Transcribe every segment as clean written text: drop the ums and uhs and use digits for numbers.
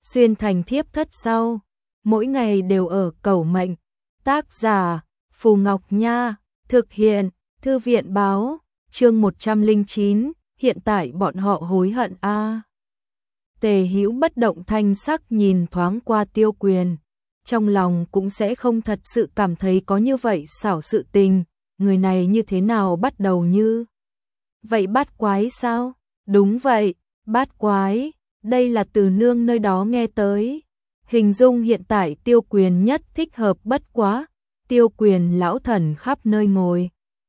xuyên thành thiếp thất sau, mỗi ngày đều ở cầu mệnh. Tác giả Phù Ngọc Nha, thực hiện Thư viện báo, chương 109, hiện tại bọn họ hối hận a. Tề Hữu bất động thanh sắc nhìn thoáng qua Tiêu Quyền, trong lòng cũng sẽ không thật sự cảm thấy có như vậy xảo sự tình, người này như thế nào bắt đầu như vậy bát quái sao? Đúng vậy, bát quái, đây là từ nương nơi đó nghe tới. Hình dung hiện tại Tiêu Quyền nhất thích hợp bất quá, Tiêu Quyền lão thần khắp nơi ngồi.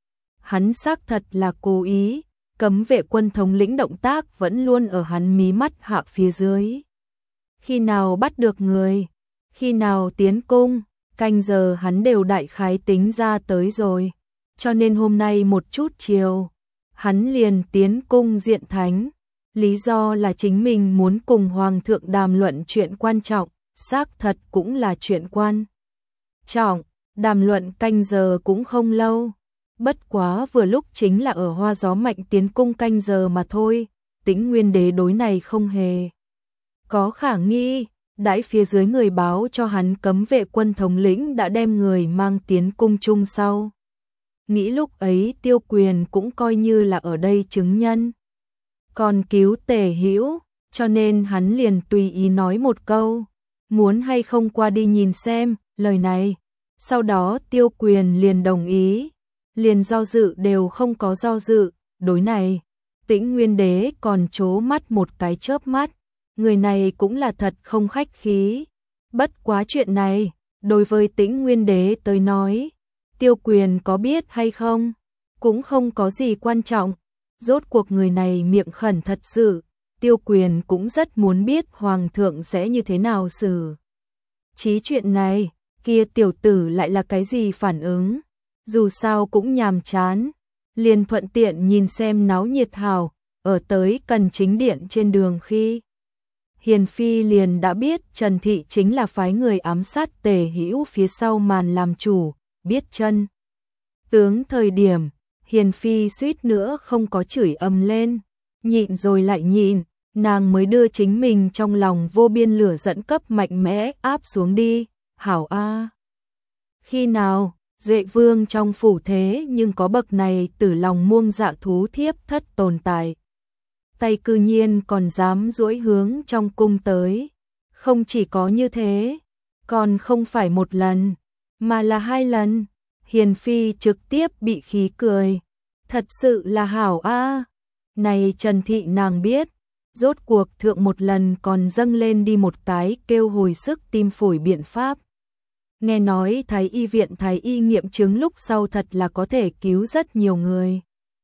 Hắn xác thật là cố ý, cấm vệ quân thống lĩnh động tác vẫn luôn ở hắn mí mắt hạ phía dưới. Khi nào bắt được người, khi nào tiến cung, canh giờ hắn đều đại khái tính ra tới rồi. Cho nên hôm nay một chút chiều, hắn liền tiến cung diện thánh. Lý do là chính mình muốn cùng Hoàng thượng đàm luận chuyện quan trọng, xác thật cũng là chuyện quan trọng, đàm luận canh giờ cũng không lâu. Bất quá vừa lúc chính là ở hoa gió mạnh tiến cung canh giờ mà thôi, Tĩnh Nguyên Đế đối này không hề có khả nghi, đãi phía dưới người báo cho hắn cấm vệ quân thống lĩnh đã đem người mang tiến cung chung sau. Nghĩ lúc ấy Tiêu Quyền cũng coi như là ở đây chứng nhân. Còn cứu Tề Hữu, cho nên hắn liền tùy ý nói một câu, muốn hay không qua đi nhìn xem, lời này. Sau đó Tiêu Quyền liền đồng ý, liền do dự đều không có do dự, đối này. Tĩnh Nguyên Đế còn trố mắt một cái chớp mắt, người này cũng là thật không khách khí. Bất quá chuyện này, đối với Tĩnh Nguyên Đế tới nói, Tiêu Quyền có biết hay không, cũng không có gì quan trọng. Rốt cuộc người này miệng khẩn thật sự, Tiêu Quyền cũng rất muốn biết Hoàng thượng sẽ như thế nào xử trí chuyện này, kia tiểu tử lại là cái gì phản ứng. Dù sao cũng nhàm chán, liền thuận tiện nhìn xem náo nhiệt hào, ở tới Cần Chính Điện trên đường khi. Hiền Phi liền đã biết Trần Thị chính là phái người ám sát Tề Hữu phía sau màn làm chủ, biết chân tướng thời điểm, Hiền Phi suýt nữa không có chửi ầm lên, nhịn rồi lại nhịn, nàng mới đưa chính mình trong lòng vô biên lửa giận cấp mạnh mẽ áp xuống đi, hảo a. Khi nào, Duệ Vương trong phủ thế nhưng có bậc này tử lòng muông dạ thú thiếp thất tồn tại. Tay cư nhiên còn dám duỗi hướng trong cung tới, không chỉ có như thế, còn không phải một lần, mà là 2 lần. Hiền Phi trực tiếp bị khí cười, thật sự là hảo a. Này Trần Thị nàng biết, rốt cuộc thượng một lần còn dâng lên đi một cái kêu hồi sức tim phổi biện pháp. Nghe nói Thái y viện Thái y nghiệm chứng lúc sau thật là có thể cứu rất nhiều người.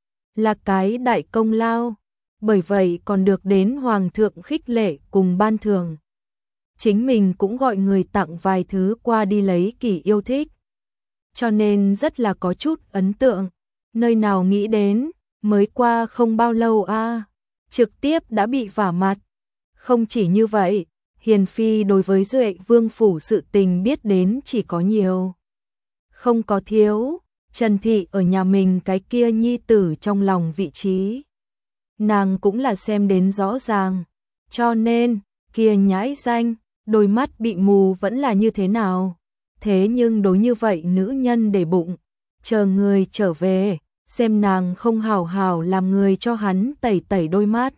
Là cái đại công lao, bởi vậy còn được đến Hoàng thượng khích lệ cùng ban thưởng. Chính mình cũng gọi người tặng vài thứ qua đi lấy kỳ yêu thích. Cho nên rất là có chút ấn tượng, nơi nào nghĩ đến, mới qua không bao lâu a, trực tiếp đã bị vả mặt. Không chỉ như vậy, Hiền Phi đối với Duệ Vương phủ sự tình biết đến chỉ có nhiều, không có thiếu. Trần Thị ở nhà mình cái kia nhi tử trong lòng vị trí, nàng cũng là xem đến rõ ràng, cho nên kia nhãi danh, đôi mắt bị mù vẫn là như thế nào. Thế nhưng đối như vậy nữ nhân để bụng, chờ người trở về, xem nàng không hảo hảo làm người cho hắn tẩy tẩy đôi mắt.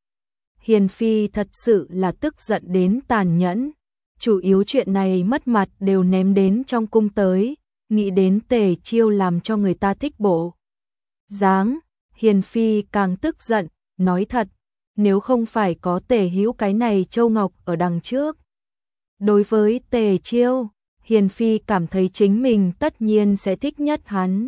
Hiền Phi thật sự là tức giận đến tàn nhẫn, chủ yếu chuyện này mất mặt đều ném đến trong cung tới, nghĩ đến Tề Chiêu làm cho người ta thích bộ dáng, Hiền Phi càng tức giận, nói thật, nếu không phải có Tề Hữu cái này châu ngọc ở đằng trước. Đối với Tề Chiêu, Hiền Phi cảm thấy chính mình tất nhiên sẽ thích nhất hắn.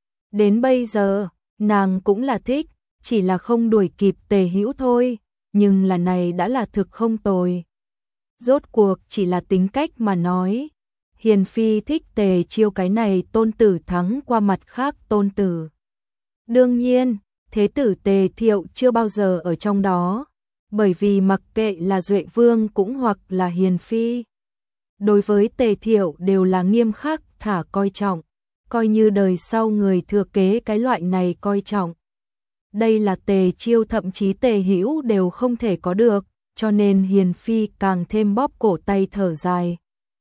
Đến bây giờ, nàng cũng là thích, chỉ là không đuổi kịp Tề Hữu thôi, nhưng là này đã là thực không tồi. Rốt cuộc chỉ là tính cách mà nói, Hiền Phi thích Tề Chiêu cái này tôn tử thắng qua mặt khác tôn tử. Đương nhiên, thế tử Tề Thiệu chưa bao giờ ở trong đó, bởi vì mặc kệ là Duệ Vương cũng hoặc là Hiền Phi, đối với Tề Thiệu đều là nghiêm khắc thả coi trọng, coi như đời sau người thừa kế cái loại này coi trọng. Đây là Tề Chiêu thậm chí Tề Hữu đều không thể có được, cho nên Hiền Phi càng thêm bóp cổ tay thở dài.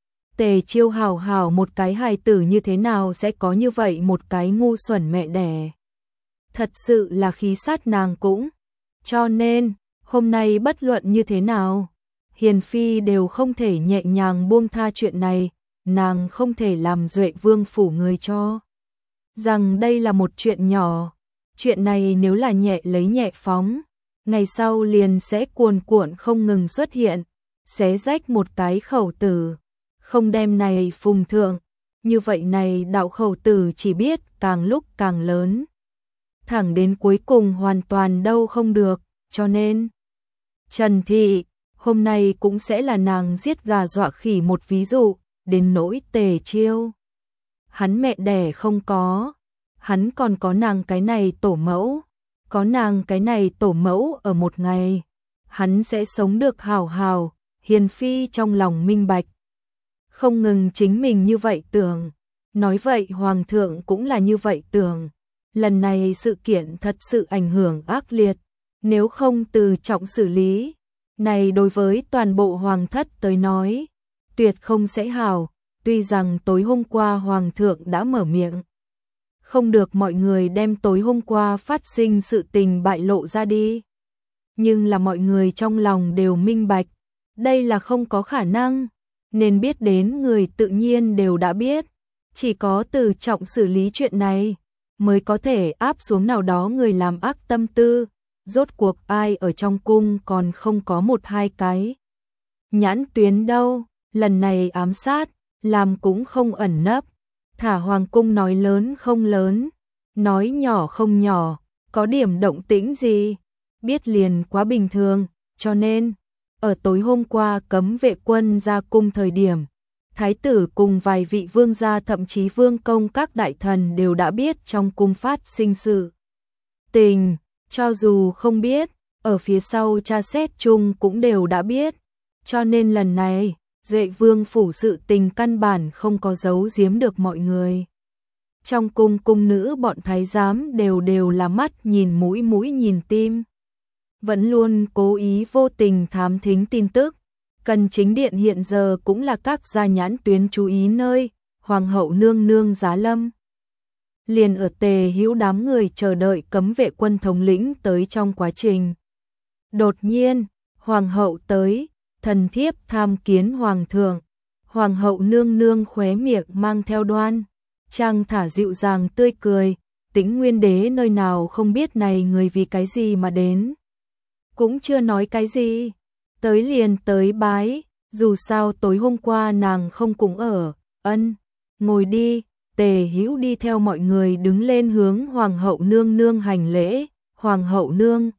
Tề Chiêu hảo hảo một cái hài tử như thế nào sẽ có như vậy một cái ngu xuẩn mẹ đẻ. Thật sự là khí sát nàng cũng. Cho nên, hôm nay bất luận như thế nào, Hiền Phi đều không thể nhẹ nhàng buông tha chuyện này, nàng không thể làm Duệ Vương phủ người cho rằng đây là một chuyện nhỏ. Chuyện này nếu là nhẹ lấy nhẹ phóng, ngày sau liền sẽ cuồn cuộn không ngừng xuất hiện, xé rách một cái khẩu tử, không đem này phùng thượng, như vậy này đạo khẩu tử chỉ biết càng lúc càng lớn. Thẳng đến cuối cùng hoàn toàn đâu không được, cho nên Trần Thị, hôm nay cũng sẽ là nàng giết gà dọa khỉ một ví dụ, đến nỗi Tề Chiêu. Hắn mẹ đẻ không có, hắn còn có nàng cái này tổ mẫu, có nàng cái này tổ mẫu ở một ngày, hắn sẽ sống được hào hào, Hiền Phi trong lòng minh bạch. Không ngừng chính mình như vậy tưởng, nói vậy Hoàng thượng cũng là như vậy tưởng. Lần này sự kiện thật sự ảnh hưởng ác liệt, nếu không từ trọng xử lý, này đối với toàn bộ Hoàng thất tới nói, tuyệt không sẽ hảo, tuy rằng tối hôm qua Hoàng thượng đã mở miệng. Không được mọi người đem tối hôm qua phát sinh sự tình bại lộ ra đi. Nhưng là mọi người trong lòng đều minh bạch, đây là không có khả năng, nên biết đến người tự nhiên đều đã biết, chỉ có từ trọng xử lý chuyện này, mới có thể áp xuống nào đó người làm ác tâm tư, rốt cuộc ai ở trong cung còn không có một hai cái. Nhãn tuyến đâu, lần này ám sát, làm cũng không ẩn nấp, thả hoàng cung nói lớn không lớn, nói nhỏ không nhỏ, có điểm động tĩnh gì, biết liền quá bình thường, cho nên, ở tối hôm qua cấm vệ quân ra cung thời điểm, thái tử cùng vài vị vương gia thậm chí vương công các đại thần đều đã biết trong cung phát sinh sự tình, cho dù không biết, ở phía sau tra xét chung cũng đều đã biết, cho nên lần này, Duệ Vương phủ sự tình căn bản không có giấu giếm được mọi người. Trong cung cung nữ bọn thái giám đều là mắt nhìn mũi mũi nhìn tim, vẫn luôn cố ý vô tình thám thính tin tức. Cần chính điện hiện giờ cũng là các gia nhãn tuyến chú ý nơi, hoàng hậu nương nương giá lâm. Liền ở Tề Hữu đám người chờ đợi cấm vệ quân thống lĩnh tới trong quá trình. Đột nhiên, hoàng hậu tới, thần thiếp tham kiến hoàng thượng. Hoàng hậu nương nương khóe miệng mang theo đoan, trang thả dịu dàng tươi cười, Tĩnh Nguyên đế nơi nào không biết này người vì cái gì mà đến. Cũng chưa nói cái gì. Tới liền tới bái, dù sao tối hôm qua nàng không cùng ở, ngồi đi, Tề Hữu đi theo mọi người đứng lên hướng hoàng hậu nương nương hành lễ, hoàng hậu nương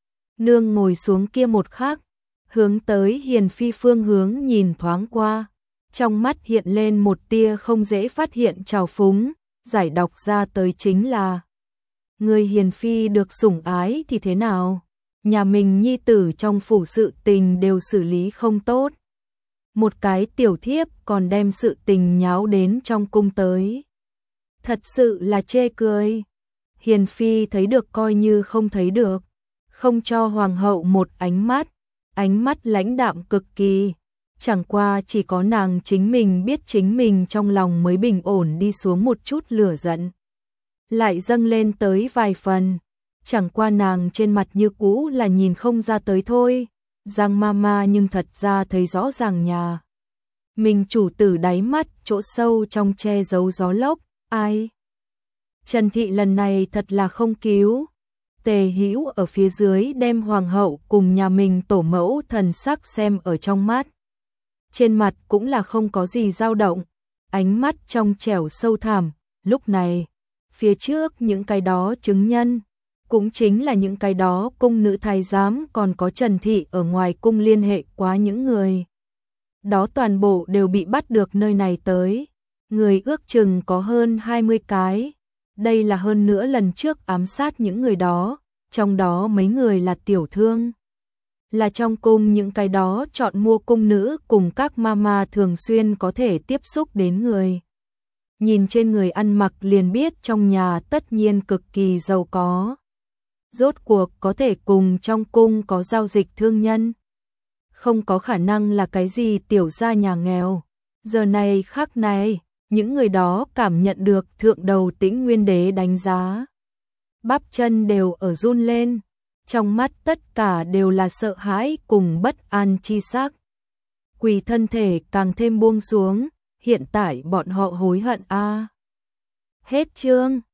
ngồi xuống kia một khắc, hướng tới Hiền Phi phương hướng nhìn thoáng qua, trong mắt hiện lên một tia không dễ phát hiện trào phúng, giải đọc ra tới chính là người Hiền Phi được sủng ái thì thế nào? Nhà mình nhi tử trong phủ sự tình đều xử lý không tốt. Một cái tiểu thiếp còn đem sự tình nháo đến trong cung tới. Thật sự là chê cười. Hiền Phi thấy được coi như không thấy được. Không cho hoàng hậu một ánh mắt lãnh đạm cực kỳ. Chẳng qua chỉ có nàng chính mình biết chính mình trong lòng mới bình ổn đi xuống một chút lửa giận. Lại dâng lên tới vài phần. Chẳng qua nàng trên mặt như cũ là nhìn không ra tới thôi, Giang Mama nhưng thật ra thấy rõ ràng nhà. Mình chủ tử đáy mắt chỗ sâu trong che giấu gió lốc, ai? Trần Thị lần này thật là không cứu. Tề Hữu ở phía dưới đem hoàng hậu cùng nhà mình tổ mẫu thần sắc xem ở trong mắt. Trên mặt cũng là không có gì dao động, ánh mắt trong trẻo sâu thẳm, lúc này, phía trước những cái đó chứng nhân. Cũng chính là những cái đó cung nữ thái giám còn có Trần Thị ở ngoài cung liên hệ quá những người. Đó toàn bộ đều bị bắt được nơi này tới. Người ước chừng có hơn 20 cái. Đây là hơn nữa lần trước ám sát những người đó. Trong đó mấy người là tiểu thương. Là trong cung những cái đó chọn mua cung nữ cùng các mama thường xuyên có thể tiếp xúc đến người. Nhìn trên người ăn mặc liền biết trong nhà tất nhiên cực kỳ giàu có. Rốt cuộc có thể cùng trong cung có giao dịch thương nhân. không có khả năng là cái gì tiểu gia nhà nghèo. Giờ này khắc này, những người đó cảm nhận được thượng đầu Tĩnh Nguyên Đế đánh giá. Bắp chân đều ở run lên, trong mắt tất cả đều là sợ hãi cùng bất an chi sắc. Quỳ thân thể càng thêm buông xuống, hiện tại bọn họ hối hận a. Hết chương.